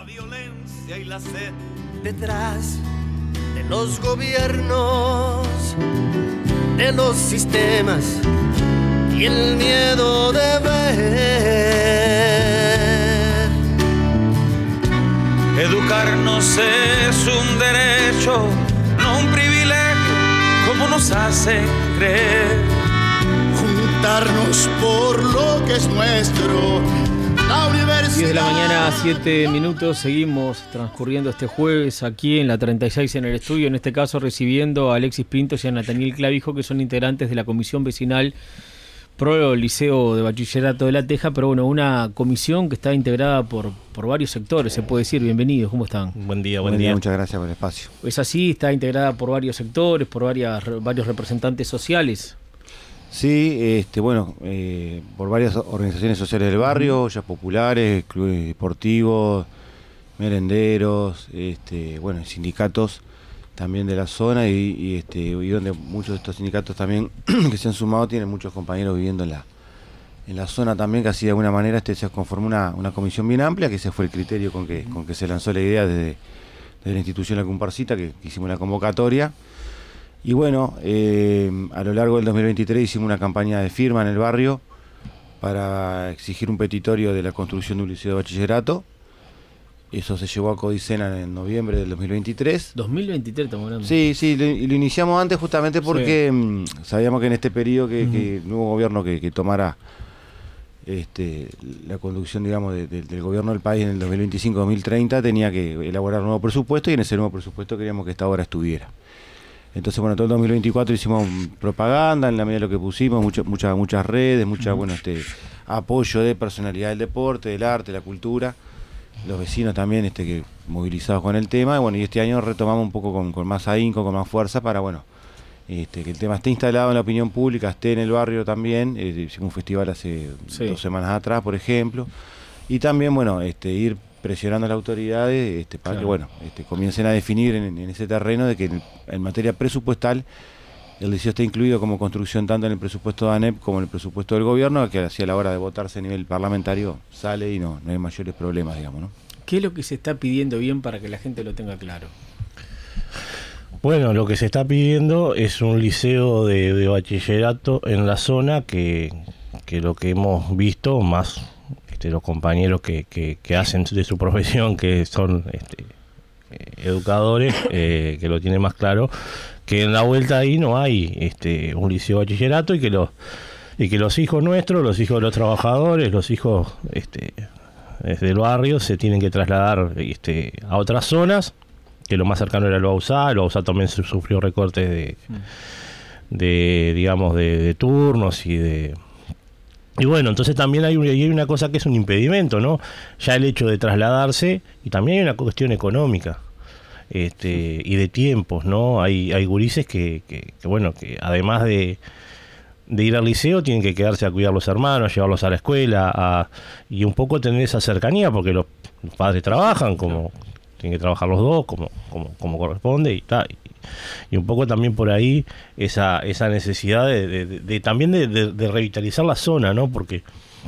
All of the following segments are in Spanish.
la violencia y la sed. Detrás de los gobiernos, de los sistemas y el miedo de ver. Educarnos es un derecho, no un privilegio, como nos hacen creer. Juntarnos por lo que es nuestro. La universidad. 10 de la mañana, 7 minutos. Seguimos transcurriendo este jueves aquí en la 36 en el estudio. En este caso recibiendo a Alexis Pintos y a Nathaniel Clavijo, que son integrantes de la comisión vecinal pro Liceo de Bachillerato de La Teja. Pero bueno, una comisión que está integrada por varios sectores, se puede decir. Bienvenidos, ¿cómo están? Buen día. Muchas gracias por el espacio. ¿Es así? ¿Está integrada por varios sectores, por varios representantes sociales? Sí, por varias organizaciones sociales del barrio, ollas populares, clubes deportivos, merenderos, sindicatos también de la zona y donde muchos de estos sindicatos también que se han sumado tienen muchos compañeros viviendo en la zona también, que así de alguna manera se conformó una comisión bien amplia, que ese fue el criterio con que se lanzó la idea desde la institución La Comparsita, que hicimos la convocatoria. Y bueno, a lo largo del 2023 hicimos una campaña de firma en el barrio para exigir un petitorio de la construcción de un liceo de bachillerato. Eso se llevó a Codicena en noviembre del 2023. 2023 estamos hablando. Sí, lo iniciamos antes justamente porque sabíamos que en este periodo que el nuevo gobierno que tomara la conducción, digamos, del gobierno del país en el 2025-2030 tenía que elaborar un nuevo presupuesto, y en ese nuevo presupuesto queríamos que esta obra estuviera. Entonces, bueno, todo el 2024 hicimos propaganda en la medida de lo que pusimos, muchas redes, apoyo de personalidad del deporte, del arte, de la cultura, los vecinos también que movilizados con el tema. Y este año retomamos un poco con más ahínco, con más fuerza para, que el tema esté instalado en la opinión pública, esté en el barrio también. Hicimos un festival hace 2 semanas atrás, por ejemplo, y también, ir presionando a las autoridades para que comiencen a definir en ese terreno de que en materia presupuestal el liceo está incluido como construcción tanto en el presupuesto de ANEP como en el presupuesto del gobierno, que así a la hora de votarse a nivel parlamentario sale y no hay mayores problemas, digamos, ¿no? ¿Qué es lo que se está pidiendo bien para que la gente lo tenga claro? Bueno, lo que se está pidiendo es un liceo de bachillerato en la zona que lo que hemos visto más los compañeros que hacen de su profesión, que son educadores, que lo tienen más claro, que en la vuelta ahí no hay un liceo de bachillerato, y que los hijos nuestros, los hijos de los trabajadores, los hijos del barrio se tienen que trasladar a otras zonas, que lo más cercano era el Bausá. El Bausá también sufrió recortes de turnos y bueno, entonces también hay una cosa que es un impedimento, ¿no? Ya el hecho de trasladarse, y también hay una cuestión económica y de tiempos, ¿no? Hay gurises que además de ir al liceo tienen que quedarse a cuidar a los hermanos, a llevarlos a la escuela, y un poco tener esa cercanía, porque los padres trabajan como tienen que trabajar los dos como corresponde y tal. Y un poco también por ahí esa necesidad también de revitalizar la zona, ¿no? Porque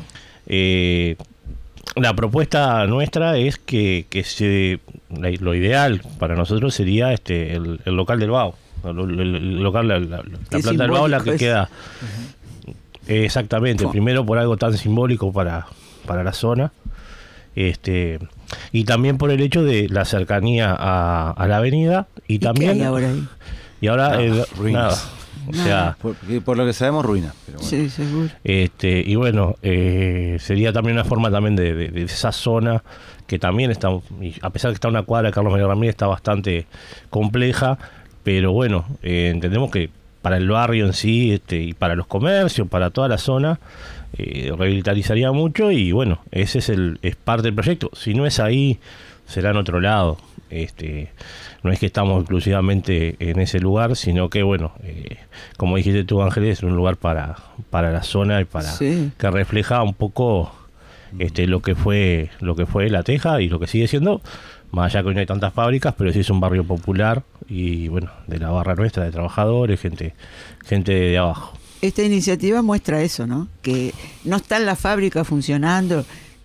la propuesta nuestra es que lo ideal para nosotros sería el local del BAU, el local, la planta del BAU, la que queda exactamente, primero por algo tan simbólico para la zona, y también por el hecho de la cercanía a la avenida, y también ¿qué hay ahora ahí? Y ahora ruinas. O sea, por lo que sabemos, ruinas. Pero bueno. Sí, seguro. Y bueno, sería también una forma también de esa zona que también está, a pesar de que está una cuadra de Carlos María Ramírez, está bastante compleja, pero bueno, entendemos que para el barrio en sí, y para los comercios, para toda la zona, revitalizaría mucho, y bueno, ese es parte del proyecto. Si no es ahí, será en otro lado. No es que estamos exclusivamente en ese lugar, sino que bueno, como dijiste tú, Ángeles, es un lugar para la zona y para que refleja un poco lo que fue La Teja y lo que sigue siendo, más allá que hoy no hay tantas fábricas, pero sí es un barrio popular, y bueno, de la barra nuestra, de trabajadores, gente de abajo. Esta iniciativa muestra eso, ¿no? Que no están las fábricas funcionando.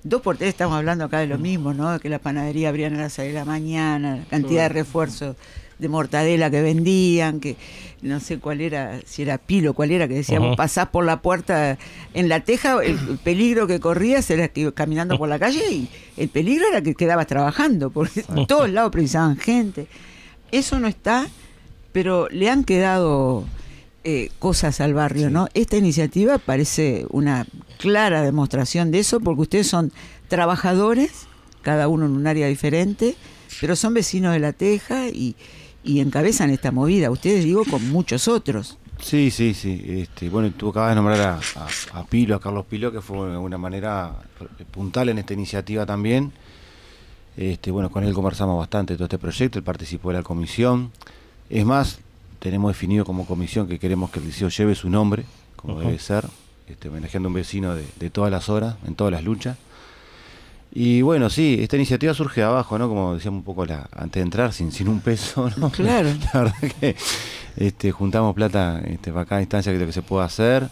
2x3 estamos hablando acá de lo mismo, ¿no? Que la panadería abrían a las 6 de la mañana, la cantidad de refuerzos de mortadela que vendían, que no sé cuál era, si era Pilo, cuál era, que decíamos, pasás por la puerta en La Teja, el peligro que corrías era que ibas caminando por la calle y el peligro era que quedabas trabajando, porque en todos lados precisaban gente. Eso no está, pero le han quedado cosas al barrio, ¿no? Esta iniciativa parece una clara demostración de eso, porque ustedes son trabajadores, cada uno en un área diferente, pero son vecinos de La Teja y encabezan esta movida, ustedes digo, con muchos otros. Sí. Bueno, tú acabas de nombrar a Pilo, a Carlos Pilo, que fue de alguna manera puntal en esta iniciativa también. Bueno, con él conversamos bastante de todo este proyecto, él participó de la comisión. Es más, tenemos definido como comisión que queremos que el liceo lleve su nombre, como debe ser, homenajeando a un vecino de todas las horas, en todas las luchas. Y bueno, sí, esta iniciativa surge de abajo, ¿no? Como decíamos un poco antes de entrar, sin un peso, ¿no? Claro. La verdad que juntamos plata para cada instancia que se pueda hacer.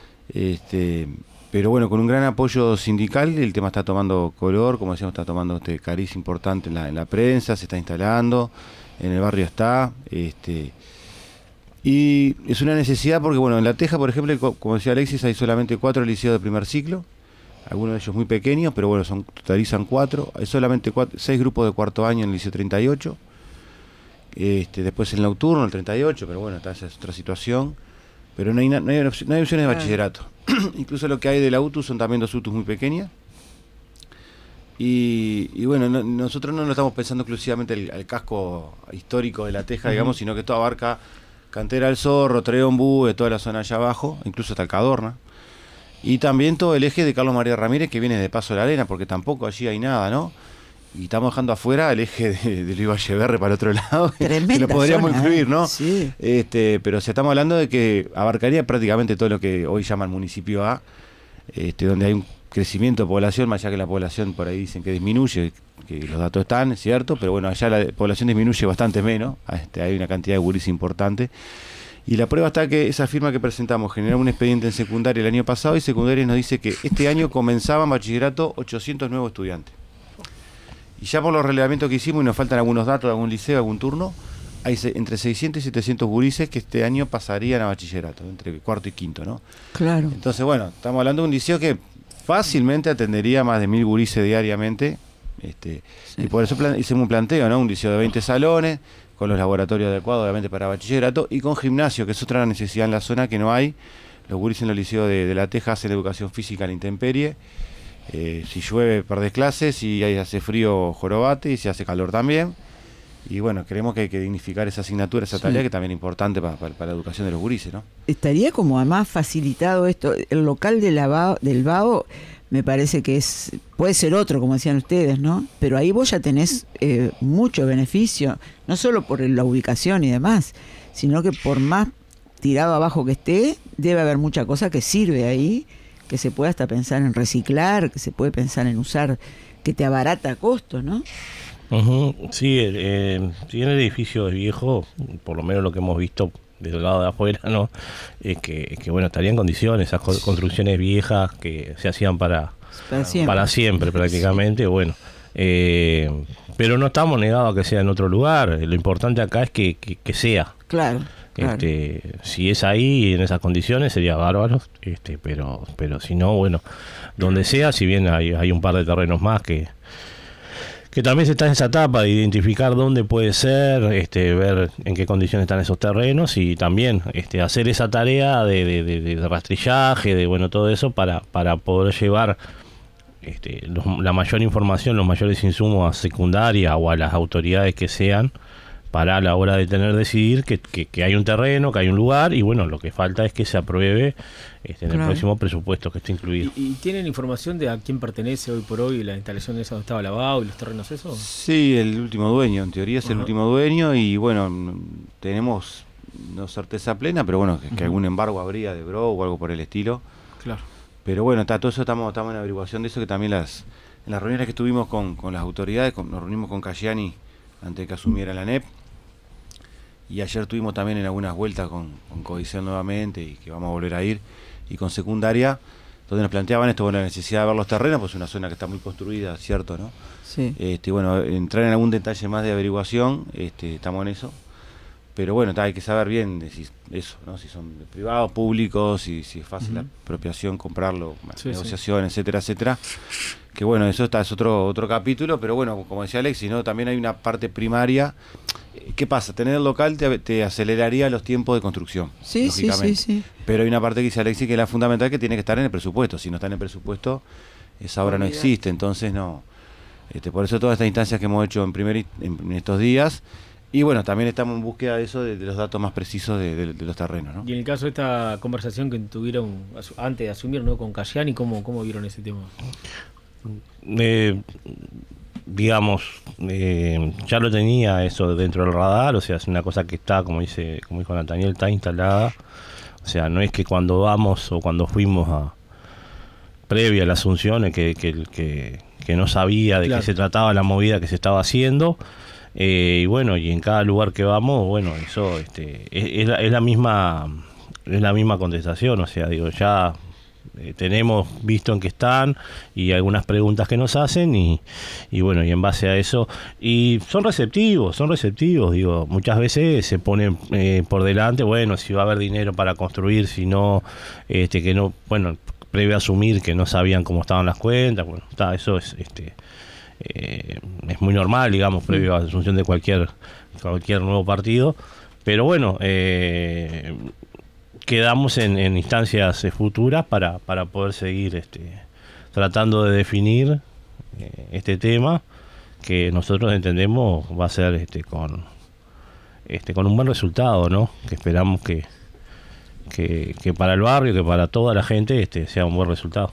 Pero bueno, con un gran apoyo sindical, el tema está tomando color, como decíamos, está tomando cariz importante en la prensa, se está instalando, en el barrio está. Y es una necesidad porque, bueno, en La Teja, por ejemplo, como decía Alexis, hay solamente 4 liceos de primer ciclo. Algunos de ellos muy pequeños, pero bueno, totalizan 4. Hay solamente 6 grupos de cuarto año en el liceo 38. Después el nocturno, el 38, pero bueno, esa es otra situación. Pero no hay opciones de bachillerato. Incluso lo que hay de la UTU son también 2 UTUs muy pequeñas. Y bueno, nosotros no lo estamos pensando exclusivamente el casco histórico de La Teja, digamos, sino que esto abarca Cantera del Zorro, Treombú, de toda la zona allá abajo, incluso hasta el Cadorna. Y también todo el eje de Carlos María Ramírez, que viene de Paso de la Arena, porque tampoco allí hay nada, ¿no? Y estamos dejando afuera el eje de Luis Valleverre para el otro lado, que lo podríamos incluir, ¿no? Sí. Pero si estamos hablando de que abarcaría prácticamente todo lo que hoy llaman municipio A, donde hay un crecimiento de población, más allá que la población por ahí dicen que disminuye, que los datos están, es cierto, pero bueno, allá la población disminuye bastante menos, hay una cantidad de gurises importante. Y la prueba está que esa firma que presentamos generó un expediente en secundaria el año pasado, y secundaria nos dice que este año comenzaban bachillerato 800 nuevos estudiantes. Y ya por los relevamientos que hicimos, y nos faltan algunos datos de algún liceo, algún turno, hay entre 600 y 700 gurises que este año pasarían a bachillerato, entre cuarto y quinto, ¿no? Claro. Entonces, bueno, estamos hablando de un liceo que fácilmente atendería más de 1000 gurises diariamente, sí. Y por eso hicimos un planteo, ¿no? Un liceo de 20 salones, con los laboratorios adecuados, obviamente, para bachillerato, y con gimnasio, que es otra necesidad en la zona que no hay. Los gurises en los liceos de La Teja hacen educación física a la intemperie. Si llueve, perdés clases, si hace frío, jorobate, y si hace calor también. Y bueno, creemos que hay que dignificar esa asignatura, esa tarea, que también es importante para la educación de los gurises, ¿no? Estaría como además facilitado esto. El local del VAO me parece que puede ser otro, como decían ustedes, ¿no? Pero ahí vos ya tenés mucho beneficio, no solo por la ubicación y demás, sino que por más tirado abajo que esté, debe haber mucha cosa que sirve ahí, que se puede hasta pensar en reciclar, que se puede pensar en usar, que te abarata costos, ¿no? Sí, si bien el edificio es viejo, por lo menos lo que hemos visto desde el lado de afuera, ¿no? Es que bueno, estaría en condiciones esas construcciones viejas que se hacían para siempre prácticamente, bueno. Pero no estamos negados a que sea en otro lugar. Lo importante acá es que sea. Claro. Si es ahí en esas condiciones sería bárbaro, pero si no, bueno, donde sea, si bien hay un par de terrenos más que también se está en esa etapa de identificar dónde puede ser, ver en qué condiciones están esos terrenos, y también hacer esa tarea de rastrillaje, de bueno, todo eso para poder llevar la mayor información, los mayores insumos a secundaria o a las autoridades que sean, para a la hora de decidir que hay un terreno, que hay un lugar, y bueno, lo que falta es que se apruebe en el próximo presupuesto, que esté incluido. ¿Y tienen información de a quién pertenece hoy por hoy la instalación de esa donde estaba lavado y los terrenos eso? Sí, el último dueño, en teoría es el último dueño, y bueno, tenemos no certeza plena, pero bueno, que algún embargo habría de Bro o algo por el estilo. Claro. Pero bueno, todo eso estamos en averiguación de eso, que también en las reuniones que estuvimos con las autoridades, nos reunimos con Cayani antes de que asumiera la ANEP, y ayer estuvimos también en algunas vueltas con Codicel nuevamente, y que vamos a volver a ir, y con secundaria, donde nos planteaban esto, bueno, la necesidad de ver los terrenos, pues es una zona que está muy construida, ¿cierto? ¿No? Sí. Bueno, entrar en algún detalle más de averiguación, estamos en eso. Pero bueno, hay que saber bien eso, ¿no? Si son privados, públicos, si es fácil la apropiación, comprarlo, negociación, etcétera, etcétera. Que bueno, eso es otro capítulo, pero bueno, como decía Alexis, ¿no? También hay una parte primaria. ¿Qué pasa? Tener el local te aceleraría los tiempos de construcción, lógicamente. Sí. Pero hay una parte que dice Alexis que es la fundamental, que tiene que estar en el presupuesto. Si no está en el presupuesto, esa obra no existe, entonces no. Por eso todas estas instancias que hemos hecho en estos días. Y bueno, también estamos en búsqueda de eso, de los datos más precisos de los terrenos, ¿no? Y en el caso de esta conversación que tuvieron antes de asumir, ¿no?, con Cayani, ¿cómo vieron ese tema? Digamos, ya lo tenía eso dentro del radar, o sea, es una cosa que está, como dijo Nathaniel, está instalada. O sea, no es que cuando vamos o cuando fuimos previa a la asunción que no sabía de qué se trataba la movida que se estaba haciendo. Y bueno, y en cada lugar que vamos, bueno, eso es la misma contestación. O sea, digo, ya tenemos visto en qué están y algunas preguntas que nos hacen y bueno, y en base a eso, y son receptivos, digo, muchas veces se ponen por delante, bueno, si va a haber dinero para construir, si no, que no, bueno, previo a asumir que no sabían cómo estaban las cuentas, bueno, eso es es muy normal, digamos, previo a la asunción de cualquier nuevo partido, pero bueno, quedamos en instancias futuras para poder seguir tratando de definir este tema que nosotros entendemos va a ser con un buen resultado, ¿no? Que esperamos que para el barrio, que para toda la gente sea un buen resultado.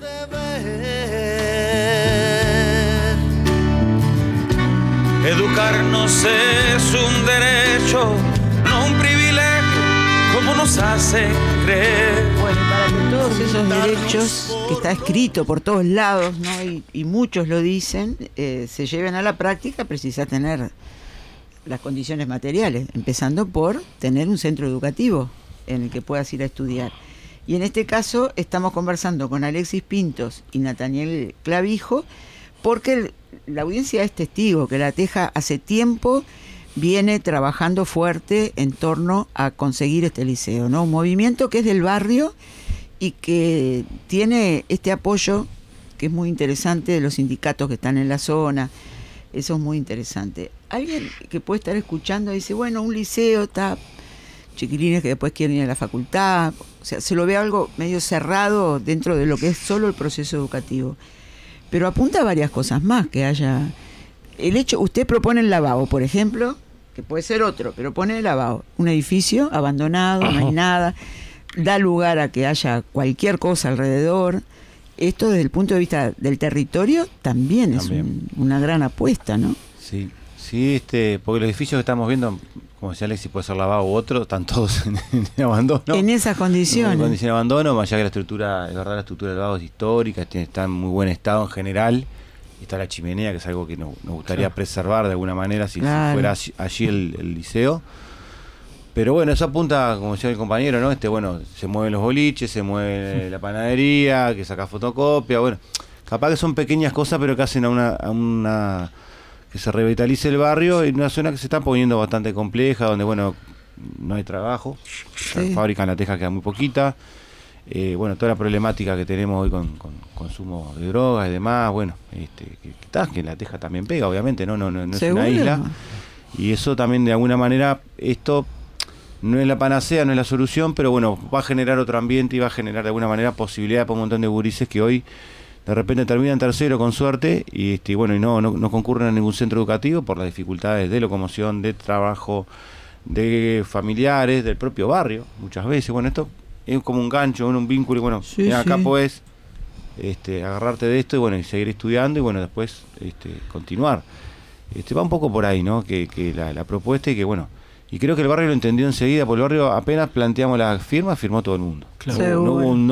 Educarnos es un derecho, no un privilegio, como nos hace creer. Bueno, para que todos esos derechos, que está escrito por todos lados, ¿no? y muchos lo dicen, se lleven a la práctica, precisa tener las condiciones materiales, empezando por tener un centro educativo en el que puedas ir a estudiar. Y en este caso estamos conversando con Alexis Pintos y Nathaniel Clavijo, porque la audiencia es testigo que La Teja hace tiempo viene trabajando fuerte en torno a conseguir este liceo, ¿no? Un movimiento que es del barrio y que tiene este apoyo que es muy interesante de los sindicatos que están en la zona. Eso es muy interesante. Alguien que puede estar escuchando dice, bueno, un liceo, está chiquilines que después quieren ir a la facultad, o sea, se lo ve algo medio cerrado dentro de lo que es solo el proceso educativo. Pero apunta a varias cosas más, que haya... El hecho, usted propone el lavabo, por ejemplo, que puede ser otro, pero pone el lavabo. Un edificio abandonado, no hay nada, da lugar a que haya cualquier cosa alrededor. Esto desde el punto de vista del territorio también es una gran apuesta, ¿no? Sí, porque los edificios que estamos viendo, como decía Alexis, puede ser lavabo u otro, están todos en abandono. En esas condiciones. En condiciones de abandono, más allá que la estructura, es verdad, la estructura del lavabo es histórica, está en muy buen estado en general. Está la chimenea, que es algo que nos gustaría preservar de alguna manera si fuera allí el liceo. Pero bueno, eso apunta, como decía el compañero, ¿no? Bueno, se mueven los boliches, se mueve la panadería, que saca fotocopia, bueno, capaz que son pequeñas cosas, pero que hacen a una que se revitalice el barrio en una zona que se está poniendo bastante compleja, donde bueno, no hay trabajo, la fábrica en La Teja queda muy poquita. Bueno, toda la problemática que tenemos hoy con consumo de drogas y demás, bueno, que La Teja también pega, obviamente, no es una isla, y eso también de alguna manera, esto no es la panacea, no es la solución, pero bueno, va a generar otro ambiente y va a generar de alguna manera posibilidad para un montón de gurises que hoy de repente terminan tercero con suerte y bueno, y no concurren a ningún centro educativo por las dificultades de locomoción, de trabajo, de familiares, del propio barrio, muchas veces. Bueno, esto es como un gancho, un vínculo, y bueno, acá podés agarrarte de esto y bueno, y seguir estudiando y bueno, después continuar. Va un poco por ahí, ¿no? Que la propuesta y que bueno, y creo que el barrio lo entendió enseguida, porque el barrio apenas planteamos la firma, firmó todo el mundo. Claro. No hubo un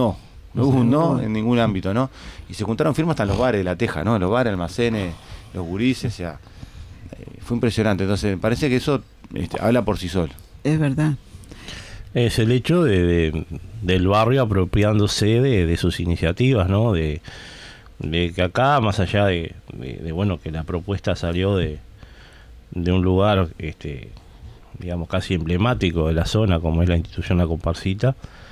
no en ningún ámbito, ¿no? Y se juntaron firmas hasta en los bares de La Teja, ¿no? Los bares, almacenes, los gurises, o sea, fue impresionante. Entonces, me parece que eso habla por sí solo. Es verdad. Es el hecho del barrio apropiándose de sus iniciativas, ¿no? De que acá, más allá de bueno, que la propuesta salió de un lugar, digamos, casi emblemático de la zona, como es la institución La Comparsita,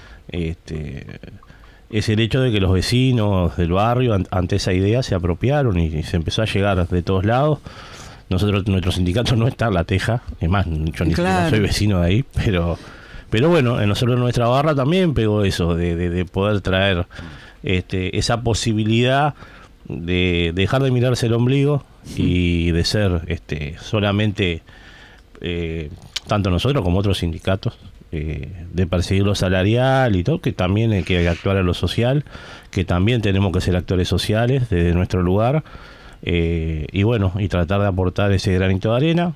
es el hecho de que los vecinos del barrio ante esa idea se apropiaron y se empezó a llegar de todos lados. Nuestro sindicato no está en La Teja, es más, yo ni siquiera soy vecino de ahí, pero bueno, nosotros en nuestra barra también pegó eso, de poder traer esa posibilidad de dejar de mirarse el ombligo y de ser solamente, tanto nosotros como otros sindicatos, de perseguir lo salarial y todo, que también hay que actuar en lo social, que también tenemos que ser actores sociales desde nuestro lugar, y bueno, y tratar de aportar ese granito de arena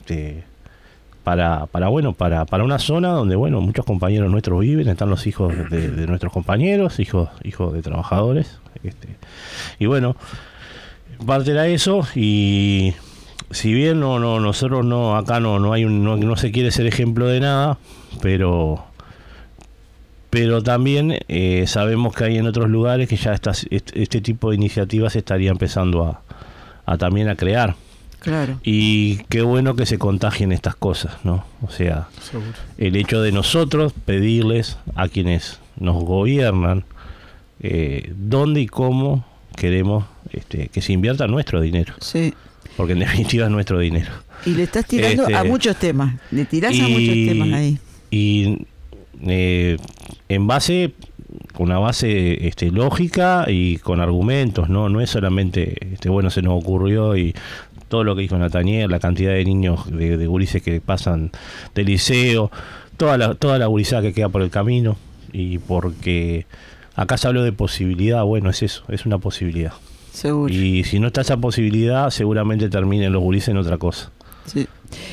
para una zona donde, bueno, muchos compañeros nuestros viven, están los hijos de nuestros compañeros, hijos de trabajadores, y bueno, parte era eso. Y si bien nosotros acá no se quiere ser ejemplo de nada, pero también sabemos que hay en otros lugares que ya este tipo de iniciativas se estaría empezando a también a crear. Claro. Y qué bueno que se contagien estas cosas, ¿no? O sea, seguro, el hecho de nosotros pedirles a quienes nos gobiernan dónde y cómo queremos que se invierta nuestro dinero. Sí. Porque en definitiva es nuestro dinero. Y le estás tirando a muchos temas, le tirás a muchos temas ahí. Y en base, con una base lógica y con argumentos, no es solamente, bueno, se nos ocurrió y todo lo que dijo Nataniel, la cantidad de niños, de gurises que pasan del liceo, toda la gurizada que queda por el camino, y porque acá se habló de posibilidad, bueno, es eso, es una posibilidad. Seguro. Y si no está esa posibilidad, seguramente terminen los gurises en otra cosa. Sí.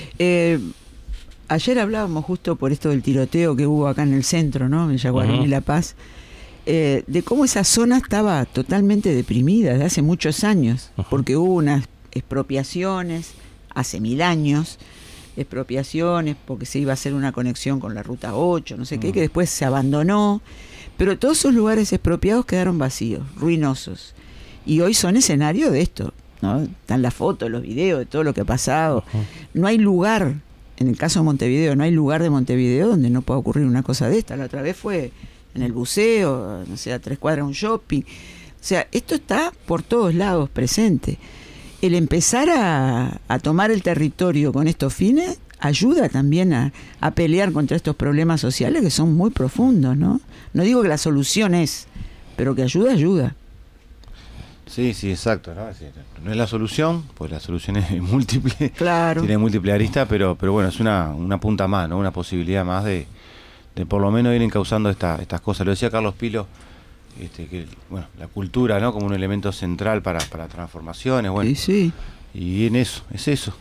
Ayer hablábamos justo por esto del tiroteo que hubo acá en el centro, ¿no? En Yaguarerí y La Paz, de cómo esa zona estaba totalmente deprimida desde hace muchos años, porque hubo unas expropiaciones hace 1000 años, expropiaciones porque se iba a hacer una conexión con la ruta 8, no sé qué, que después se abandonó, pero todos esos lugares expropiados quedaron vacíos, ruinosos, y hoy son escenario de esto, ¿no? Están las fotos, los videos de todo lo que ha pasado. No hay lugar, en el caso de Montevideo, no hay lugar de Montevideo donde no pueda ocurrir una cosa de esta. La otra vez fue en el buceo, no sé, a 3 cuadras un shopping. O sea, esto está por todos lados presente. El empezar a tomar el territorio con estos fines ayuda también a pelear contra estos problemas sociales que son muy profundos, ¿no? No digo que la solución es, pero que ayuda. Sí, exacto, ¿no? No es la solución, pues la solución es múltiple, claro, tiene múltiple arista, pero bueno, es una punta más, ¿no? Una posibilidad más de por lo menos ir encauzando estas cosas. Lo decía Carlos Pilo, que bueno, la cultura, ¿no? Como un elemento central para transformaciones, bueno. Sí. Y en eso, es eso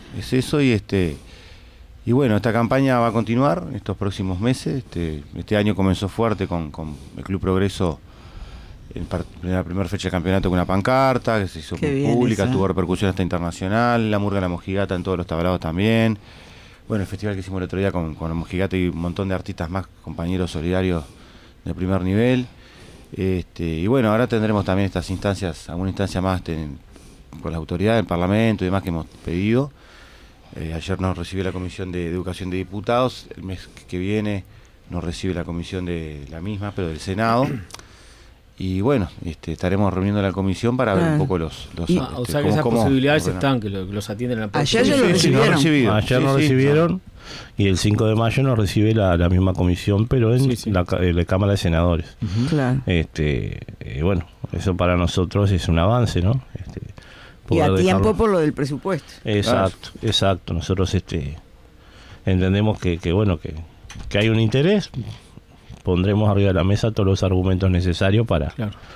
y bueno, esta campaña va a continuar en estos próximos meses. Este año comenzó fuerte con el Club Progreso en la primera fecha de campeonato con una pancarta que se hizo pública, tuvo repercusión hasta internacional, la murga de la mojigata en todos los tablados también. Bueno, el festival que hicimos el otro día con la mojigata y un montón de artistas más, compañeros solidarios de primer nivel. Y bueno, ahora tendremos también estas instancias, alguna instancia más con la autoridad del Parlamento y demás que hemos pedido. Ayer nos recibió la Comisión de Educación de Diputados, el mes que viene nos recibe la comisión de la misma, pero del Senado. Y bueno, estaremos reuniendo la comisión para ver un poco los o sea que esas posibilidades están, que los atienden en la próxima. Ayer ya lo recibieron. Ayer nos recibieron y el 5 de mayo nos recibe la misma comisión, pero en la Cámara de Senadores. Claro. Bueno, eso para nosotros es un avance, ¿no? Y a tiempo por lo del presupuesto. Exacto. Nosotros entendemos que hay un interés. Pondremos arriba de la mesa todos los argumentos necesarios para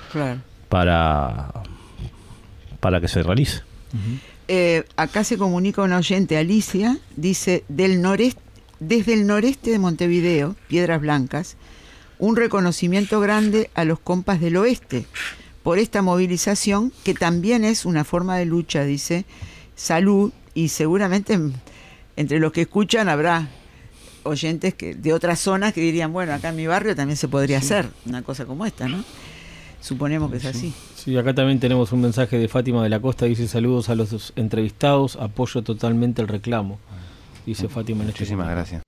que se realice. Acá se comunica una oyente, Alicia, dice, desde el noreste de Montevideo, Piedras Blancas, un reconocimiento grande a los compas del oeste por esta movilización, que también es una forma de lucha, dice, salud, y seguramente entre los que escuchan habrá oyentes de otras zonas que dirían, bueno, acá en mi barrio también se podría hacer una cosa como esta, ¿no? Suponemos que es así. Sí, acá también tenemos un mensaje de Fátima de la Costa, dice: saludos a los entrevistados, apoyo totalmente el reclamo, dice Fátima en este Muchísimas momento. gracias.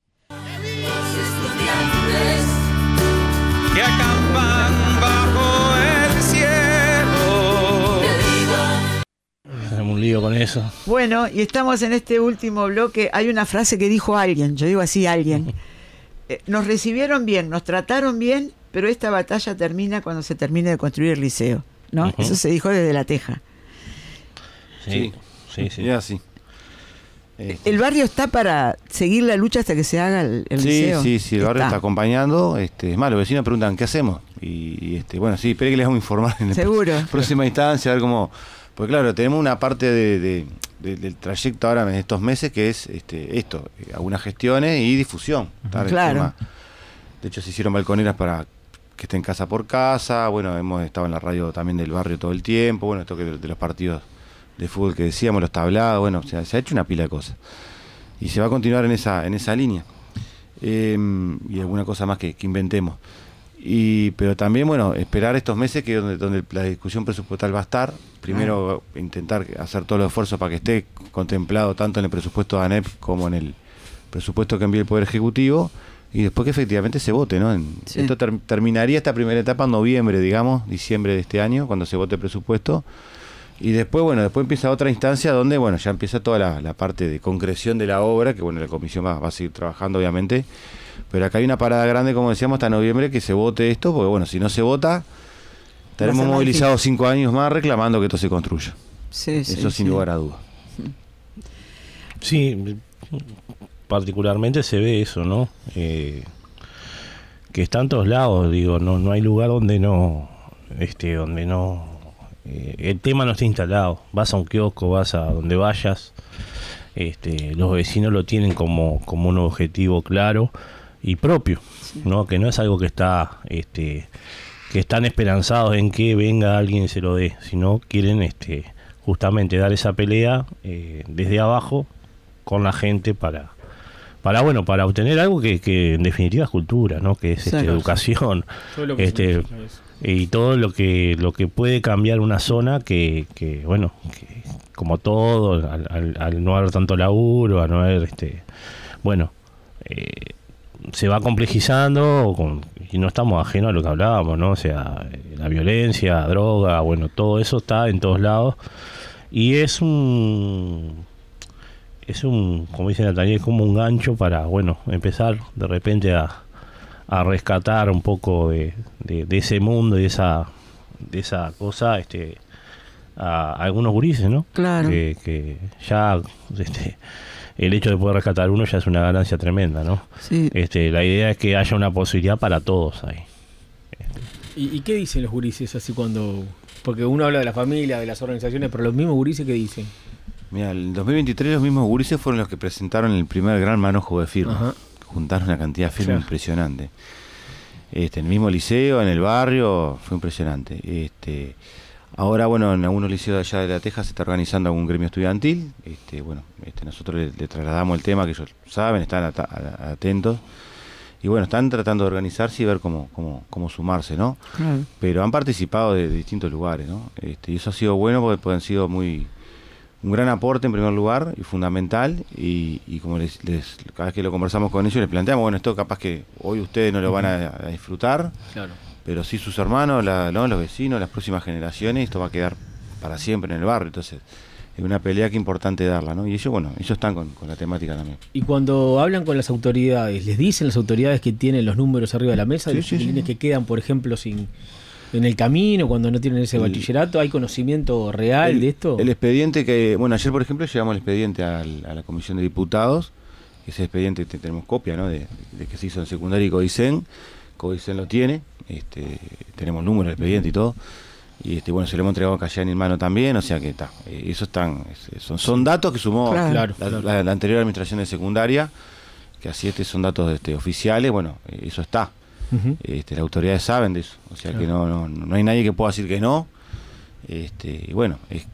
Que acampan bajo el cielo. Tenemos un lío con eso. Bueno, y estamos en este último bloque. Hay una frase que dijo alguien, yo digo así, alguien. Nos recibieron bien, nos trataron bien, pero esta batalla termina cuando se termine de construir el liceo, ¿no? Eso se dijo desde La Teja. Sí. Es así. ¿El barrio está para seguir la lucha hasta que se haga el liceo? Sí, el barrio está acompañando. Es más, los vecinos preguntan ¿qué hacemos? Y bueno, sí, espere que les vamos a informar en Seguro. la próxima instancia, a ver cómo. Porque claro, tenemos una parte del trayecto ahora en estos meses que es algunas gestiones y difusión. Claro. De hecho, se hicieron balconeras para que estén casa por casa. Bueno, hemos estado en la radio también del barrio todo el tiempo. Bueno, esto que de los partidos de fútbol que decíamos, los tablados. Bueno, se ha hecho una pila de cosas. Y se va a continuar en esa línea. Y alguna cosa más que inventemos. Pero también, bueno, esperar estos meses que donde la discusión presupuestal va a estar. Primero, intentar hacer todos los esfuerzos para que esté contemplado tanto en el presupuesto de ANEP como en el presupuesto que envíe el Poder Ejecutivo, y después que efectivamente se vote, ¿no? Sí. Esto terminaría esta primera etapa en noviembre, diciembre de este año, cuando se vote el presupuesto. Y después, después empieza otra instancia donde, ya empieza toda la parte de concreción de la obra, que la comisión va a seguir trabajando, obviamente. Pero acá hay una parada grande, como decíamos, hasta noviembre, que se vote esto, porque si no se vota, estaremos movilizados 5 años más reclamando que esto se construya. Eso sin lugar a dudas. Sí, particularmente se ve eso, ¿no? Que está en todos lados, digo, no hay lugar donde no el tema no esté instalado. Vas a un kiosco, vas a donde vayas, los vecinos lo tienen como un objetivo claro y propio, ¿no? Que no es algo que está que están esperanzados en que venga alguien y se lo dé, sino quieren justamente dar esa pelea desde abajo con la gente para obtener algo que en definitiva es cultura, ¿no? Que es educación, todo lo que y todo lo que puede cambiar una zona que como todo, al no haber tanto laburo, a no haber se va complejizando y no estamos ajenos a lo que hablábamos, ¿no? O sea, la violencia, droga, todo eso está en todos lados y es un como dice Natalia, es como un gancho para empezar de repente a rescatar un poco de ese mundo y de esa cosa a algunos gurises, ¿no? Claro. Que ya el hecho de poder rescatar uno ya es una ganancia tremenda, ¿no? Sí. La idea es que haya una posibilidad para todos ahí. ¿Y qué dicen los gurises así cuando...? Porque uno habla de la familia, de las organizaciones, pero los mismos gurises, ¿qué dicen? Mira, en 2023 los mismos gurises fueron los que presentaron el primer gran manojo de firmas. Ajá. Juntaron una cantidad de firmas impresionante. En el mismo liceo, en el barrio, fue impresionante. Ahora, en algunos liceos de allá de La Teja se está organizando algún gremio estudiantil. Nosotros le trasladamos el tema, que ellos saben, están atentos. Y están tratando de organizarse y ver cómo sumarse, ¿no? Claro. Pero han participado de distintos lugares, ¿no? Y eso ha sido bueno porque han sido un gran aporte en primer lugar y fundamental, y como cada vez que lo conversamos con ellos les planteamos, esto capaz que hoy ustedes no lo van a disfrutar, claro, pero sí sus hermanos, los vecinos, las próximas generaciones, esto va a quedar para siempre en el barrio. Entonces es una pelea que es importante darla, ¿no? Y ellos están con la temática también. Y cuando hablan con las autoridades, ¿les dicen las autoridades que tienen los números arriba de la mesa, de los chiquilines que quedan, por ejemplo, en el camino, cuando no tienen ese bachillerato? ¿Hay conocimiento real de esto? El expediente ayer por ejemplo llevamos el expediente a la Comisión de Diputados. Ese expediente tenemos copia, ¿no? de que se hizo en secundaria y Codicen lo tiene, tenemos número del expediente y todo, y se lo hemos entregado a Cayán y Hermano también, o sea que está, eso son datos que sumó la anterior administración de secundaria, que así son datos oficiales, eso está. Uh-huh. Las autoridades saben de eso, o sea que no hay nadie que pueda decir que no,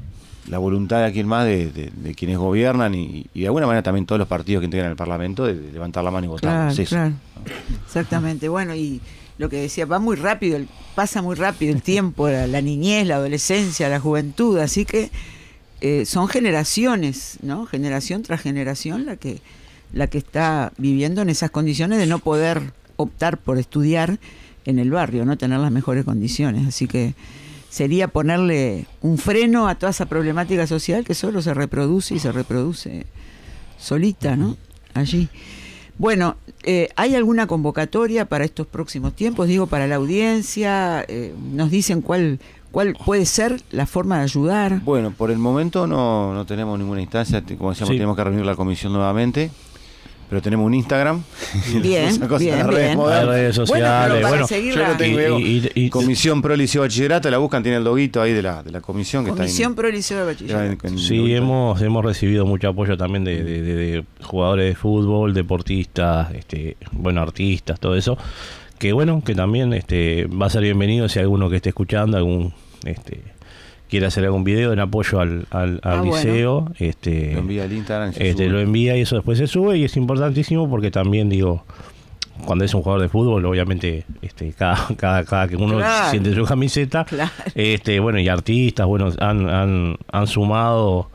la voluntad de quien más de quienes gobiernan y de alguna manera también todos los partidos que integran el Parlamento de levantar la mano y votar. Claro, Es eso. claro. Exactamente. Bueno, y lo que decía, pasa muy rápido el tiempo, la niñez, la adolescencia, la juventud, así que son generaciones, ¿no? Generación tras generación la que está viviendo en esas condiciones de no poder optar por estudiar en el barrio, no tener las mejores condiciones, así que sería ponerle un freno a toda esa problemática social que solo se reproduce y se reproduce solita, ¿no? Allí. Bueno, ¿hay alguna convocatoria para estos próximos tiempos? Digo, para la audiencia, nos dicen cuál puede ser la forma de ayudar. Bueno, por el momento no tenemos ninguna instancia, como decíamos, tenemos que reunir la comisión nuevamente. Pero tenemos un Instagram. Bien, bien. Hay redes sociales. Bueno, yo lo tengo. Y Comisión Pro Liceo Bachillerato, la buscan, tiene el loguito ahí de la comisión. Comisión Pro Liceo de Bachillerato. Sí, hemos recibido mucho apoyo también de jugadores de fútbol, deportistas, artistas, todo eso. Que también va a ser bienvenido si hay alguno que esté escuchando, quiere hacer algún video en apoyo al liceo, lo envía al Instagram, lo envía y eso después se sube, y es importantísimo porque también cuando es un jugador de fútbol, obviamente cada que uno siente su camiseta, y artistas han sumado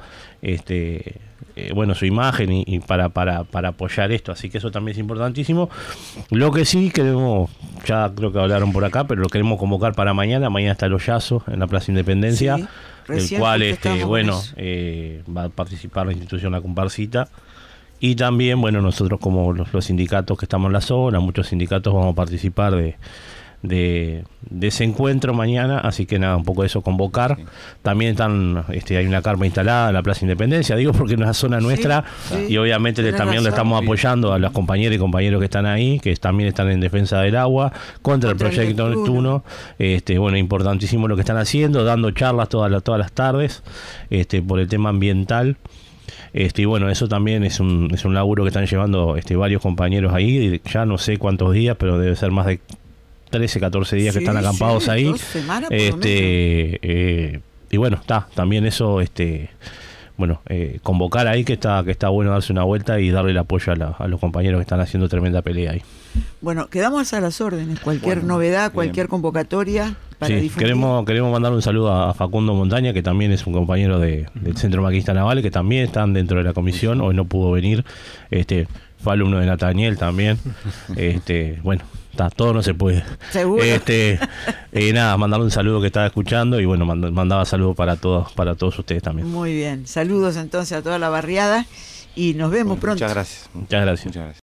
su imagen y para apoyar esto, así que eso también es importantísimo. Lo que sí queremos, ya creo que hablaron por acá, pero lo queremos convocar para mañana está el Hoyazo en la Plaza Independencia, el cual va a participar la institución La Comparsita, y también nosotros como los sindicatos que estamos en la zona, muchos sindicatos vamos a participar de ese encuentro mañana, así que nada, un poco de eso, convocar. También hay una carpa instalada en la Plaza Independencia, digo porque es una zona nuestra, y obviamente también le estamos apoyando a las compañeras y compañeros que están ahí, que también están en defensa del agua, contra el proyecto Neptuno. Importantísimo lo que están haciendo, dando charlas todas las tardes por el tema ambiental. Eso también es un laburo que están llevando varios compañeros ahí, ya no sé cuántos días, pero debe ser más de 13, 14 días que están acampados ahí. 2 semanas por lo menos. También eso, convocar ahí que está bueno darse una vuelta y darle el apoyo a los compañeros que están haciendo tremenda pelea ahí. Bueno, quedamos a las órdenes, cualquier novedad, cualquier convocatoria para difundir. Queremos mandar un saludo a Facundo Montaña, que también es un compañero del Centro Maquinista Naval, que también están dentro de la comisión, hoy no pudo venir, fue alumno de Nataniel también, todo no se puede. Seguro. Mandarle un saludo que estaba escuchando y mandaba saludos para todos ustedes también. Muy bien, saludos entonces a toda la barriada y nos vemos pronto. Muchas gracias. Muchas gracias.